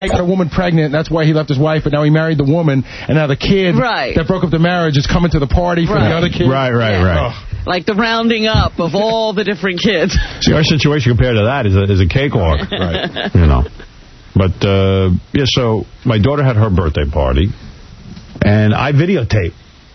got a woman pregnant, and that's why he left his wife, but now he married the woman, and now the kid that broke up the marriage is coming to the party for the other kid. Right. Like the rounding up of all the different kids. See, our situation compared to that is a cakewalk. Right. You know. But, so my daughter had her birthday party, and I videotape.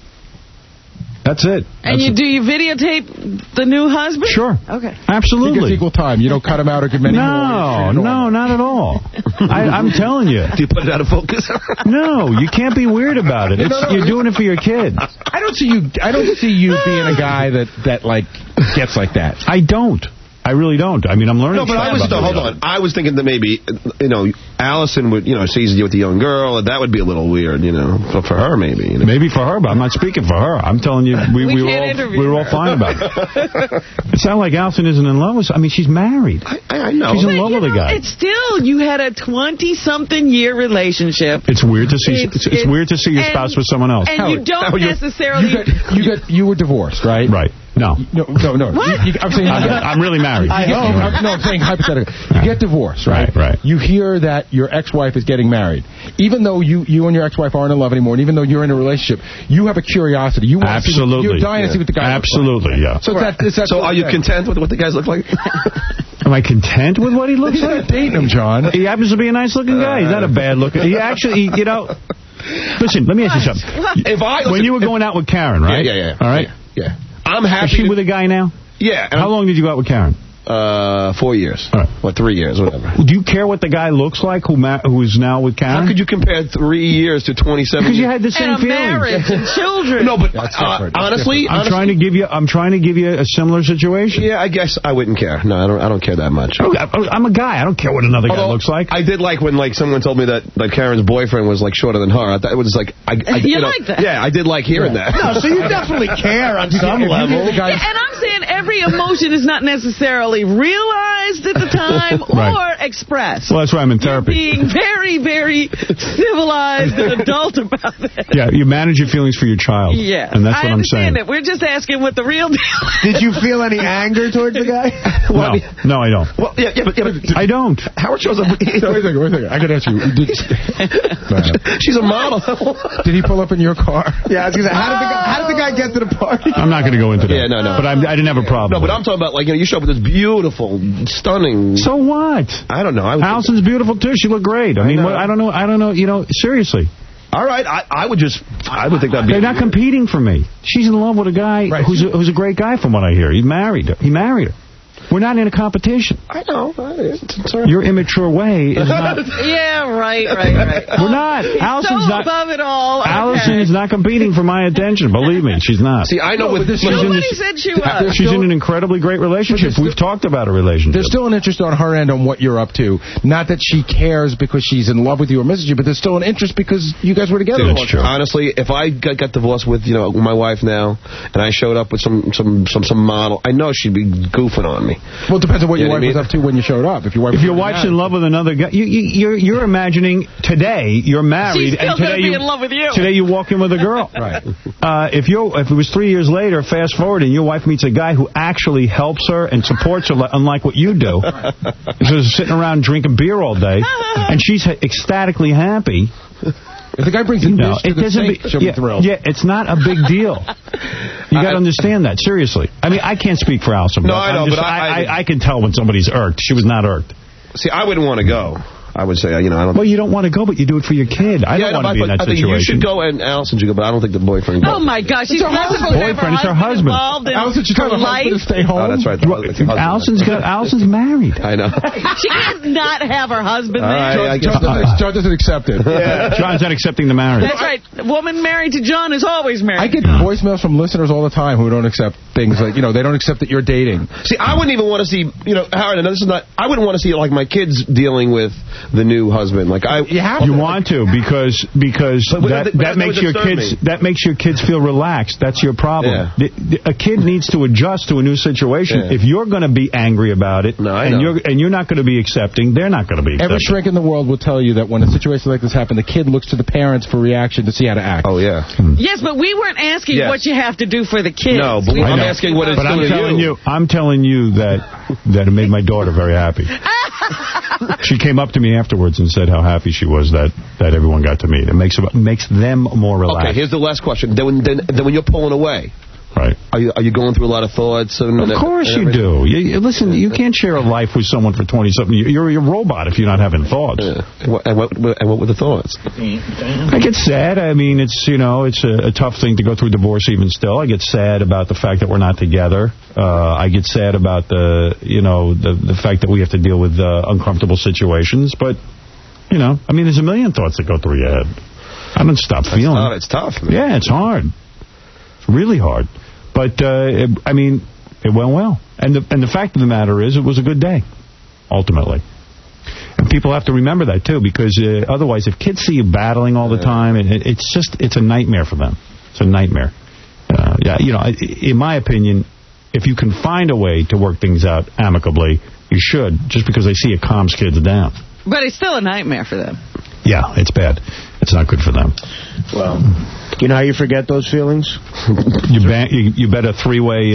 That's it. And do you videotape the new husband? Sure. Okay. Absolutely. He gets equal time. You don't cut him out or give him any more. No, not at all. I'm telling you. Do you put it out of focus? No, you can't be weird about it. You're doing it for your kid. I don't see you being a guy that like gets like that. I don't. I really don't. I mean, I'm learning. No, but hold on. I was thinking that maybe, Allison would, sees you with a young girl. That would be a little weird, for her maybe. Maybe for her, but I'm not speaking for her. I'm telling you, we were all fine about it. It sounds like Allison isn't in love with. I mean, she's married. I know. She's in love with a guy. It's still, you had a 20-something year relationship. It's weird to see. It's weird to see your spouse with someone else. And you don't necessarily. You were divorced, right? Right. No. What? I'm saying I'm really married. I'm saying hypothetically. You get divorced, right? Right. You hear that your ex-wife is getting married. Even though you and your ex-wife aren't in love anymore, and even though you're in a relationship, you have a curiosity. You want Absolutely. You're dying to see what the guy Absolutely, looks like. yeah. So are you content with what the guys look like? Am I content with what he looks like? He's not dating him, John. He happens to be a nice-looking guy. He's not a bad-looking. He actually, Listen, let me ask you something. When you were going out with Karen, right? Yeah. All right? Yeah. I'm happy. Is she with a guy now? Yeah. How long did you go out with Karen? 4 years. All right. 3 years, whatever. Do you care what the guy looks like who is now with Karen? How could you compare 3 years to 27 Because years? you had the same feelings. Marriage and children. No, but honestly, I'm trying to give you a similar situation. Yeah, I guess I wouldn't care. No, I don't care that much. I'm a guy. I don't care what another guy looks like. I did like when someone told me that Karen's boyfriend was shorter than her. I thought it was like you like that? Yeah, I did like hearing that. No, so you definitely care on some level. Yeah, and I'm saying every emotion is not necessarily realized at the time or expressed. Well, that's why I'm in therapy. You're being very, very civilized and adult about it. Yeah, you manage your feelings for your child. Yeah. And that's what I'm saying. I understand it. We're just asking what the real deal is. Did you feel any anger towards the guy? No, I don't. Well, yeah, but I don't. Howard shows up. Wait a second. I got to ask you. She's a model. Did he pull up in your car? Yeah, I was going to say, how did the guy get to the party? I'm not going to go into that. Yeah, no. But I didn't have a problem. No, but I'm talking about, you show up with this beautiful, stunning... So what? I don't know. Allison's beautiful, too. She looked great. I mean, I don't know, seriously. All right, I would think that'd be... They're not competing for me. She's in love with a guy who's a great guy from what I hear. He married her. We're not in a competition. I know. Your immature way is not... Yeah, right. We're not. Allison's not above it all. Allison is not competing for my attention. Believe me, she's not. See, I know with this... Nobody said she was. She's in an incredibly great relationship. We've talked about a relationship. There's still an interest on her end on what you're up to. Not that she cares because she's in love with you or misses you, but there's still an interest because you guys were together. That's true. Honestly, if I got divorced with my wife now, and I showed up with some model, I know she'd be goofing on me. Well, it depends on what your wife was up to when you showed up. If your wife's in love with another guy, you're imagining today you're married, she's still and today be in love with you. Today you walk in with a girl. Right. If it was 3 years later, fast forward, and your wife meets a guy who actually helps her and supports her, unlike what you do, so sitting around drinking beer all day, and she's ecstatically happy. If the guy brings in fish to the sink, she'll be thrilled. Yeah, it's not a big deal. You got to understand that, seriously. I mean, I can't speak for Allison. No, I know, but I can tell when somebody's irked. She was not irked. See, I wouldn't want to go. I would say, I don't... Well, you don't want to go, but you do it for your kid. I don't want to be in that situation. I think you should go and Allison should go, but I don't think the boyfriend goes. Oh, my gosh. She's not supposed to have her It's her husband. Allison should tell her husband to stay home. Oh, that's right. Allison's married. I know. She cannot have her husband there. John doesn't accept it. Yeah. John's not accepting the marriage. That's right. A woman married to John is always married. I get voicemails from listeners all the time who don't accept things like, they don't accept that you're dating. See, I wouldn't even want to see, Howard, and this is not, I wouldn't want to see, my kids dealing with the new husband. You want to because that makes your kids feel relaxed. That's your problem. Yeah. A kid needs to adjust to a new situation. Yeah. If you're going to be angry about it and you're not going to be accepting, they're not going to be accepting. Every shrink in the world will tell you that when a situation like this happens, the kid looks to the parents for reaction to see how to act. Oh yeah. Yes, but we weren't asking what you have to do for the kids. No, but I'm asking what it's doing to you. I'm telling you that it made my daughter very happy. She came up to me afterwards and said how happy she was that everyone got to meet. It makes them more relaxed. Okay, here's the last question. Then when you're pulling away, right? Are you going through a lot of thoughts? Of course you do. Listen, you can't share a life with someone for 20-something. You're a robot if you're not having thoughts. And what were the thoughts? I get sad. I mean, it's a tough thing to go through divorce even still. I get sad about the fact that we're not together. I get sad about the fact that we have to deal with uncomfortable situations. But, I mean, there's a million thoughts that go through your head. I don't stop feeling. It's tough. Man. Yeah, it's hard. It's really hard. But, it went well. And the fact of the matter is, it was a good day, ultimately. And people have to remember that, too, because otherwise, if kids see you battling all the time, it's a nightmare for them. It's a nightmare. In my opinion, if you can find a way to work things out amicably, you should, just because they see it calms kids down. But it's still a nightmare for them. Yeah, it's bad. It's not good for them. Well, you know how you forget those feelings? You bet a three-way...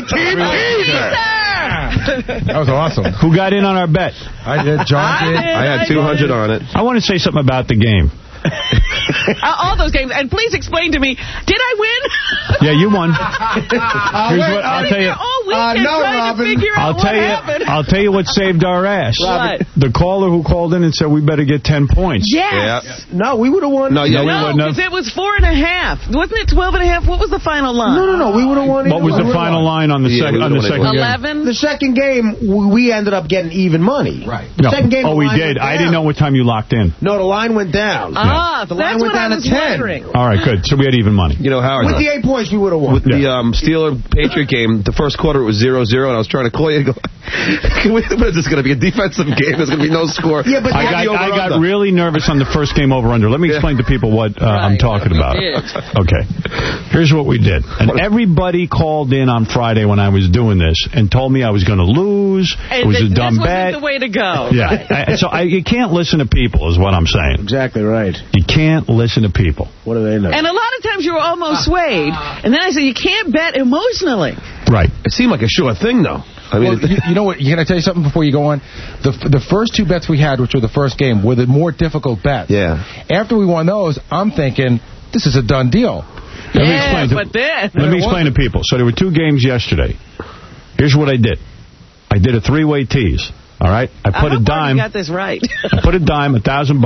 That was awesome. Who got in on our bet? I did. John did. I had 200 on it. I want to say something about the game. All those games. And please explain to me, did I win? Yeah, you won. I'll tell you. I'll tell you what saved our ass. What? The caller who called in and said we better get 10 points. Yes. Yeah. No, we would have won. No, because it was 4.5. Wasn't it 12.5? What was the final line? No, we would have won. What was the final line on the second game? 11? The second game, we ended up getting even money. Right. The second game, we did. I didn't know what time you locked in. No, the line went down. The line went down to 10. All right, good. So we had even money. Howard. With the 8 points, we would have won. With the Steeler-Patriot game, the first quarter it was 0-0, and I was trying to call you and go, what is this going to be, a defensive game? There's going to be no score. Yeah, but I got really nervous on the first game over-under. Let me explain to people what I'm talking about. Okay. Here's what we did. And everybody called in on Friday when I was doing this and told me I was going to lose. It was a dumb bet. This wasn't the way to go. Yeah. You can't listen to people is what I'm saying. Exactly right. You can't listen to people. What do they know? And a lot of times you were almost swayed. And then I said, you can't bet emotionally. Right. It seemed like a sure thing, though. I mean, you know what? Can I tell you something before you go on? The first two bets we had, which were the first game, were the more difficult bets. Yeah. After we won those, I'm thinking, this is a done deal. Let me explain to people. So there were two games yesterday. Here's what I did. I did a three-way tease. All right? I put a dime. You got this right. I put a dime,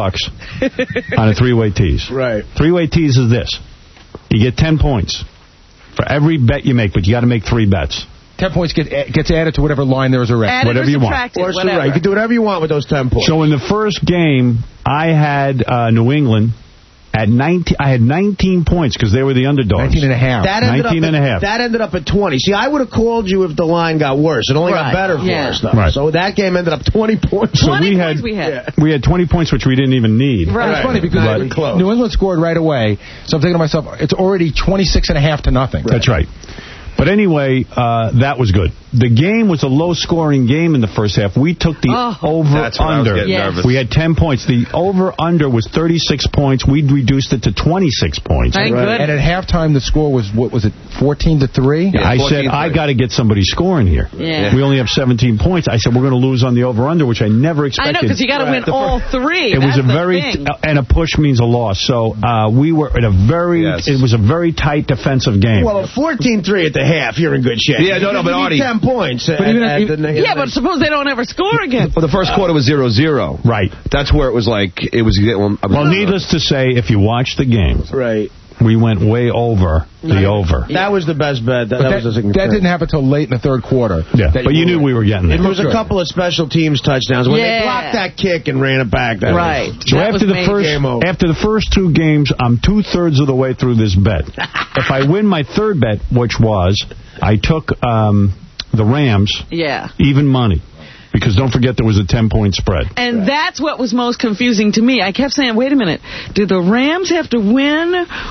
$1,000 on a three-way tease. Right. Three-way tease is this. You get 10 points for every bet you make, but you got to make 3 bets. 10 points gets added to whatever line there is erect. Whatever you want. Or you can do whatever you want with those 10 points. So in the first game, I had New England at 19. I had 19 points because they were the underdogs. 19.5. That ended up at 20. See, I would have called you if the line got worse. It only got better for us, though. Right. So that game ended up 20 points. So we had 20 points, which we didn't even need. Right. It's funny because New England scored right away. So I'm thinking to myself, it's already 26.5 to nothing. Right. That's right. But anyway, that was good. The game was a low-scoring game in the first half. We took the over-under. We had 10 points. The over-under was 36 points. We reduced it to 26 points. Thank goodness. And at halftime, the score was, what was it, 14-3? Yeah, I said, I got to get somebody scoring here. Yeah. We only have 17 points. I said, we're going to lose on the over-under, which I never expected. I know, because you got to win all 3. It was and a push means a loss. So we were at it was a very tight defensive game. Well, a 14-3 at the half, you're in good shape. Yeah, no, but Artie... 10 points. But suppose they don't ever score again. Well, the first quarter was 0-0. Right. That's where it was like, it was... Well, needless to say, if you watch the game... Right. We went way over the over. That was the best bet. That didn't happen until late in the third quarter. Yeah, but you knew we were getting there. There was a couple of special teams touchdowns when they blocked that kick and ran it back. So after the first 2 games, I'm 2/3 of the way through this bet. If I win my third bet, which was I took the Rams, even money. Because don't forget there was a 10-point spread. And that's what was most confusing to me. I kept saying, wait a minute, do the Rams have to win?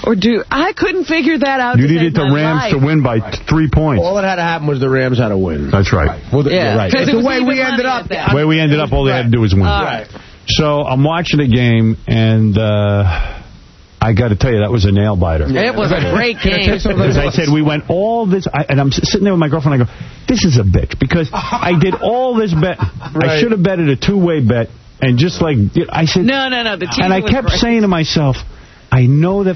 I couldn't figure that out. You needed the Rams to win by 3 points. All that had to happen was the Rams had to win. That's right. Well, right. The way we ended up. The way we ended up, all they had to do was win. Right. So I'm watching the game, and I got to tell you, that was a nail-biter. It was a great game. Because I said, we went all this, and I'm sitting there with my girlfriend, I go, this is a bitch, because I did all this bet. Right. I should have betted a two-way bet, and just like, I said... No, the teaser and I kept saying to myself, I know that